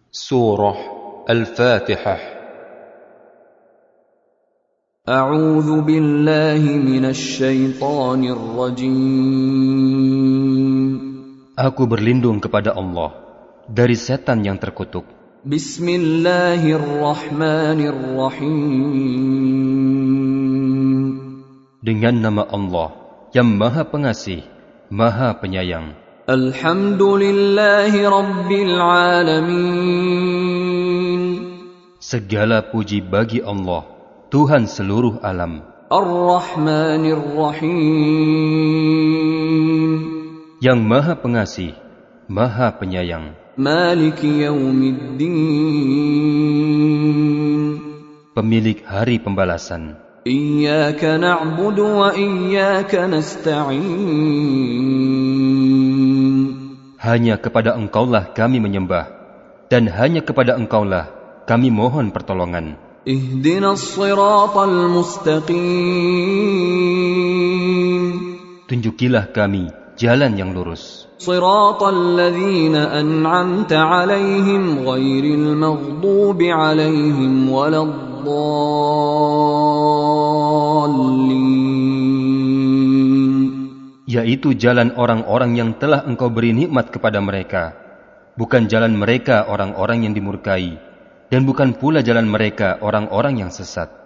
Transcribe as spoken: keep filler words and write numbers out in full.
Surah Al-Fatihah. A'udzu billahi minasy syaithanir rajim. Aku berlindung kepada Allah dari setan yang terkutuk. Bismillahirrahmanirrahim. Dengan nama Allah yang Maha Pengasih, Maha Penyayang. Alhamdulillahi Rabbil Alamin. Segala puji bagi Allah, Tuhan seluruh alam. Ar-Rahmanir-Rahim. Yang Maha Pengasih, Maha Penyayang. Maliki Yaumiddin. Pemilik hari pembalasan. Iyyaka na'budu wa iyyaka nasta'in. Hanya kepada Engkaulah kami menyembah, dan hanya kepada Engkaulah kami mohon pertolongan. Ihdinas siratal mustaqim. Tunjukilah kami jalan yang lurus. Siratal ladzina an'amta 'alaihim ghairil maghdubi 'alaihim waladdallin. Yaitu jalan orang-orang yang telah Engkau beri nikmat kepada mereka, bukan jalan mereka orang-orang yang dimurkai, dan bukan pula jalan mereka orang-orang yang sesat.